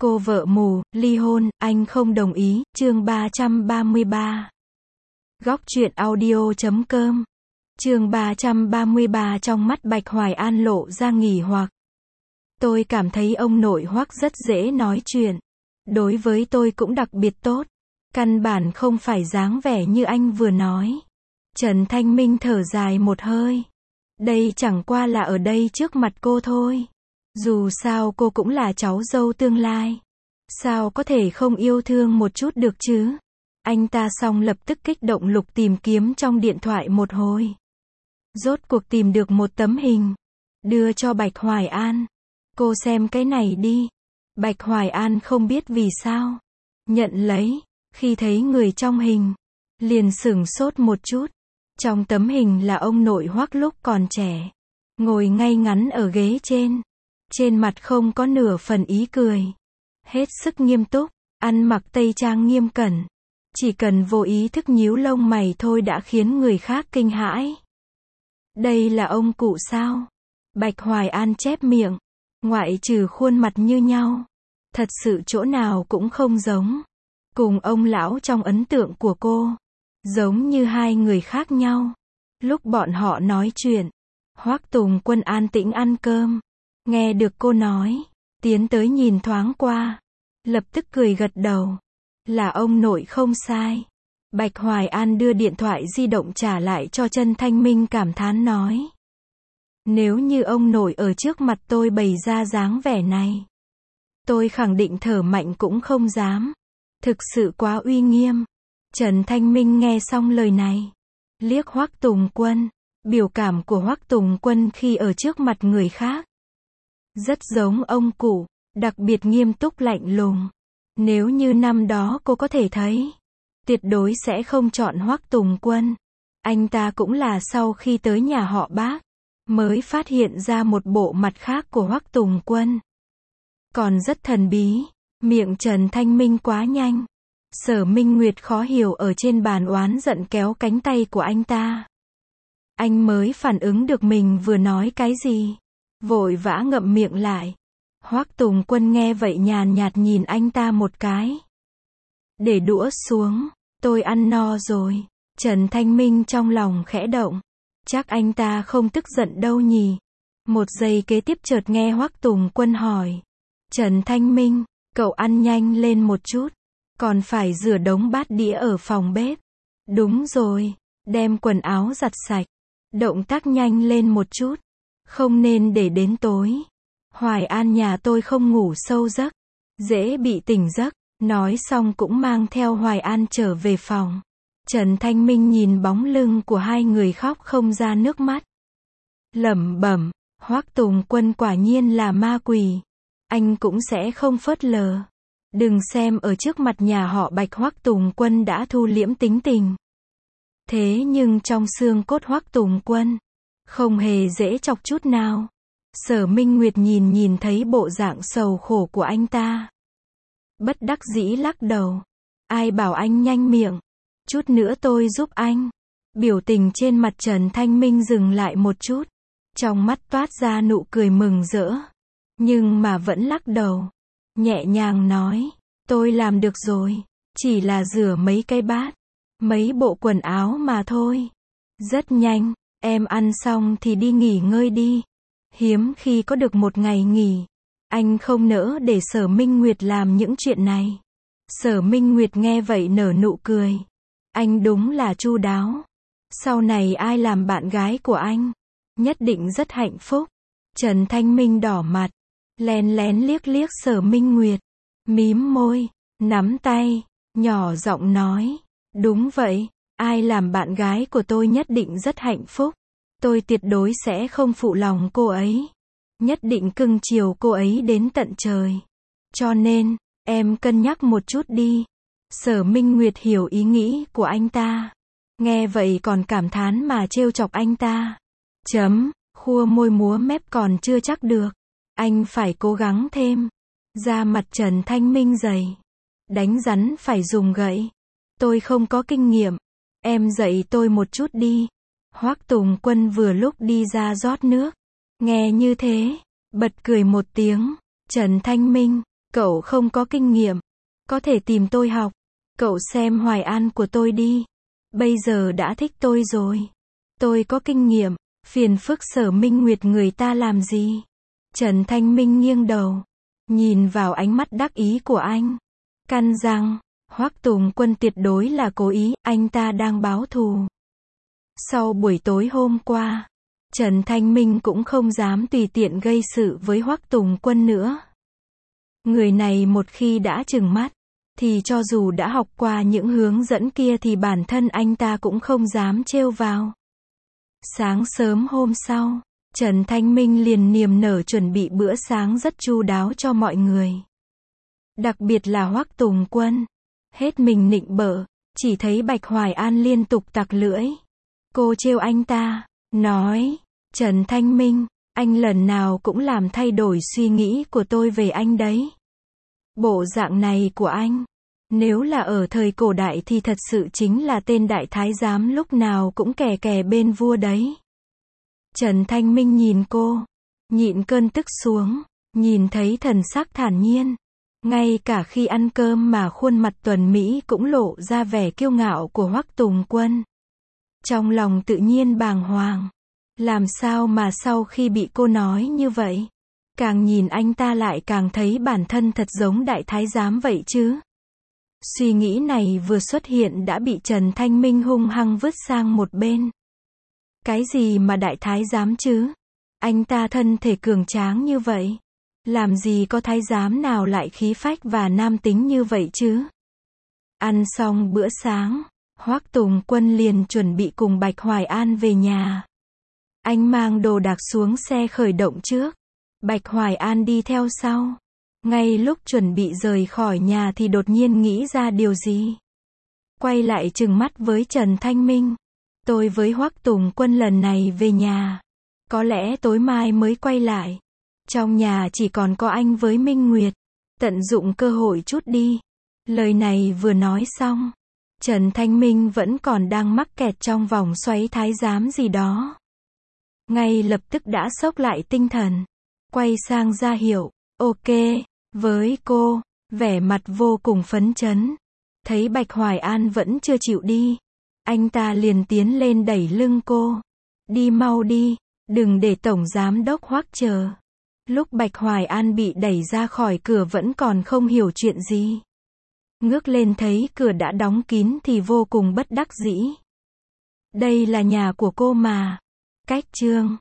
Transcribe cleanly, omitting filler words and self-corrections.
Cô vợ mù, ly hôn, anh không đồng ý, chương 333. Góc truyện audio.com. Chương 333. Trong mắt Bạch Hoài An lộ ra nghỉ hoặc. Tôi cảm thấy ông nội Hoắc rất dễ nói chuyện. Đối với tôi cũng đặc biệt tốt. Căn bản không phải dáng vẻ như anh vừa nói. Trần Thanh Minh thở dài một hơi. Đây chẳng qua là ở đây trước mặt cô thôi. Dù sao cô cũng là cháu dâu tương lai. Sao có thể không yêu thương một chút được chứ? Anh ta xong lập tức kích động lục tìm kiếm trong điện thoại một hồi. Rốt cuộc tìm được một tấm hình. Đưa cho Bạch Hoài An. Cô xem cái này đi. Bạch Hoài An không biết vì sao. Nhận lấy. Khi thấy người trong hình. Liền sửng sốt một chút. Trong tấm hình là ông nội Hoắc lúc còn trẻ. Ngồi ngay ngắn ở ghế trên. Trên mặt không có nửa phần ý cười. Hết sức nghiêm túc, ăn mặc tây trang nghiêm cẩn. Chỉ cần vô ý thức nhíu lông mày thôi đã khiến người khác kinh hãi. Đây là ông cụ sao? Bạch Hoài An chép miệng. Ngoại trừ khuôn mặt như nhau. Thật sự chỗ nào cũng không giống. Cùng ông lão trong ấn tượng của cô. Giống như hai người khác nhau. Lúc bọn họ nói chuyện. Hoắc Tùng Quân an tĩnh ăn cơm. Nghe được cô nói. Tiến tới nhìn thoáng qua. Lập tức cười gật đầu. Là ông nội không sai. Bạch Hoài An đưa điện thoại di động trả lại cho Trần Thanh Minh cảm thán nói. Nếu như ông nội ở trước mặt tôi bày ra dáng vẻ này. Tôi khẳng định thở mạnh cũng không dám. Thực sự quá uy nghiêm. Trần Thanh Minh nghe xong lời này. Liếc Hoắc Tùng Quân. Biểu cảm của Hoắc Tùng Quân khi ở trước mặt người khác. Rất giống ông cụ. Đặc biệt nghiêm túc lạnh lùng. Nếu như năm đó cô có thể thấy. Tuyệt đối sẽ không chọn Hoắc Tùng Quân. Anh ta cũng là sau khi tới nhà họ Bác. Mới phát hiện ra một bộ mặt khác của Hoắc Tùng Quân. Còn rất thần bí. Miệng Trần Thanh Minh quá nhanh. Sở Minh Nguyệt khó hiểu ở trên bàn oán giận kéo cánh tay của anh ta. Anh mới phản ứng được mình vừa nói cái gì. Vội vã ngậm miệng lại. Hoắc Tùng Quân nghe vậy nhàn nhạt nhìn anh ta một cái. Để đũa xuống. Tôi ăn no rồi. Trần Thanh Minh trong lòng khẽ động. Chắc anh ta không tức giận đâu nhỉ. Một giây kế tiếp chợt nghe Hoắc Tùng Quân hỏi. Trần Thanh Minh, cậu ăn nhanh lên một chút. Còn phải rửa đống bát đĩa ở phòng bếp. Đúng rồi. Đem quần áo giặt sạch. Động tác nhanh lên một chút. Không nên để đến tối. Hoài An nhà tôi không ngủ sâu giấc. Dễ bị tỉnh giấc. Nói xong cũng mang theo Hoài An trở về phòng. Trần Thanh Minh nhìn bóng lưng của hai người khóc không ra nước mắt. Lẩm bẩm, Hoắc Tùng Quân quả nhiên là ma quỷ. Anh cũng sẽ không phớt lờ. Đừng xem ở trước mặt nhà họ Bạch Hoắc Tùng Quân đã thu liễm tính tình. Thế nhưng trong xương cốt Hoắc Tùng Quân, không hề dễ chọc chút nào. Sở Minh Nguyệt nhìn thấy bộ dạng sầu khổ của anh ta. Bất đắc dĩ lắc đầu. Ai bảo anh nhanh miệng. Chút nữa tôi giúp anh. Biểu tình trên mặt Trần Thanh Minh dừng lại một chút. Trong mắt toát ra nụ cười mừng rỡ. Nhưng mà vẫn lắc đầu. Nhẹ nhàng nói. Tôi làm được rồi. Chỉ là rửa mấy cái bát. Mấy bộ quần áo mà thôi. Rất nhanh. Em ăn xong thì đi nghỉ ngơi đi. Hiếm khi có được một ngày nghỉ. Anh không nỡ để Sở Minh Nguyệt làm những chuyện này. Sở Minh Nguyệt nghe vậy nở nụ cười. Anh đúng là chu đáo. Sau này ai làm bạn gái của anh, nhất định rất hạnh phúc. Trần Thanh Minh đỏ mặt. Lén lén liếc Sở Minh Nguyệt. Mím môi. Nắm tay. Nhỏ giọng nói. Đúng vậy. Ai làm bạn gái của tôi nhất định rất hạnh phúc. Tôi tuyệt đối sẽ không phụ lòng cô ấy. Nhất định cưng chiều cô ấy đến tận trời. Cho nên, em cân nhắc một chút đi. Sở Minh Nguyệt hiểu ý nghĩ của anh ta. Nghe vậy còn cảm thán mà trêu chọc anh ta. Khua môi múa mép còn chưa chắc được. Anh phải cố gắng thêm. Da mặt Trần Thanh Minh dày. Đánh rắn phải dùng gậy. Tôi không có kinh nghiệm. Em dạy tôi một chút đi. Hoắc Tùng Quân vừa lúc đi ra rót nước. Nghe như thế, bật cười một tiếng. Trần Thanh Minh, Cậu không có kinh nghiệm, có thể tìm tôi học. Cậu xem Hoài An của tôi đi. Bây giờ đã thích tôi rồi. Tôi có kinh nghiệm, phiền phức Sở Minh Nguyệt người ta làm gì? Trần Thanh Minh nghiêng đầu, nhìn vào ánh mắt đắc ý của anh. Căn rằng, Hoắc Tùng Quân tuyệt đối là cố ý, anh ta đang báo thù. Sau buổi tối hôm qua, Trần Thanh Minh cũng không dám tùy tiện gây sự với Hoắc Tùng Quân nữa. Người này một khi đã trừng mắt, thì cho dù đã học qua những hướng dẫn kia thì bản thân anh ta cũng không dám trêu vào. Sáng sớm hôm sau, Trần Thanh Minh liền niềm nở chuẩn bị bữa sáng rất chu đáo cho mọi người. Đặc biệt là Hoắc Tùng Quân. Hết mình nịnh bợ, chỉ thấy Bạch Hoài An liên tục tặc lưỡi. Cô trêu anh ta, nói, Trần Thanh Minh, anh lần nào cũng làm thay đổi suy nghĩ của tôi về anh đấy. Bộ dạng này của anh, nếu là ở thời cổ đại thì thật sự chính là tên đại thái giám lúc nào cũng kè kè bên vua đấy. Trần Thanh Minh nhìn cô, nhịn cơn tức xuống, nhìn thấy thần sắc thản nhiên. Ngay cả khi ăn cơm mà khuôn mặt tuấn mỹ cũng lộ ra vẻ kiêu ngạo của Hoắc Tùng Quân. Trong lòng tự nhiên bàng hoàng. Làm sao mà sau khi bị cô nói như vậy, càng nhìn anh ta lại càng thấy bản thân thật giống đại thái giám vậy chứ. Suy nghĩ này vừa xuất hiện đã bị Trần Thanh Minh hung hăng vứt sang một bên. Cái gì mà đại thái giám chứ? Anh ta thân thể cường tráng như vậy. Làm gì có thái giám nào lại khí phách và nam tính như vậy chứ? Ăn xong bữa sáng, Hoắc Tùng Quân liền chuẩn bị cùng Bạch Hoài An về nhà. Anh mang đồ đạc xuống xe khởi động trước. Bạch Hoài An đi theo sau. Ngay lúc chuẩn bị rời khỏi nhà thì đột nhiên nghĩ ra điều gì. Quay lại trừng mắt với Trần Thanh Minh. Tôi với Hoắc Tùng Quân lần này về nhà. Có lẽ tối mai mới quay lại. Trong nhà chỉ còn có anh với Minh Nguyệt. Tận dụng cơ hội chút đi. Lời này vừa nói xong, Trần Thanh Minh vẫn còn đang mắc kẹt trong vòng xoáy thái giám gì đó. Ngay lập tức đã xốc lại tinh thần. Quay sang ra hiệu, ok, với cô, vẻ mặt vô cùng phấn chấn. Thấy Bạch Hoài An vẫn chưa chịu đi. Anh ta liền tiến lên đẩy lưng cô. Đi mau đi, đừng để Tổng Giám Đốc Hoắc chờ. Lúc Bạch Hoài An bị đẩy ra khỏi cửa vẫn còn không hiểu chuyện gì. Ngước lên thấy cửa đã đóng kín thì vô cùng bất đắc dĩ. Đây là nhà của cô mà. Cách chương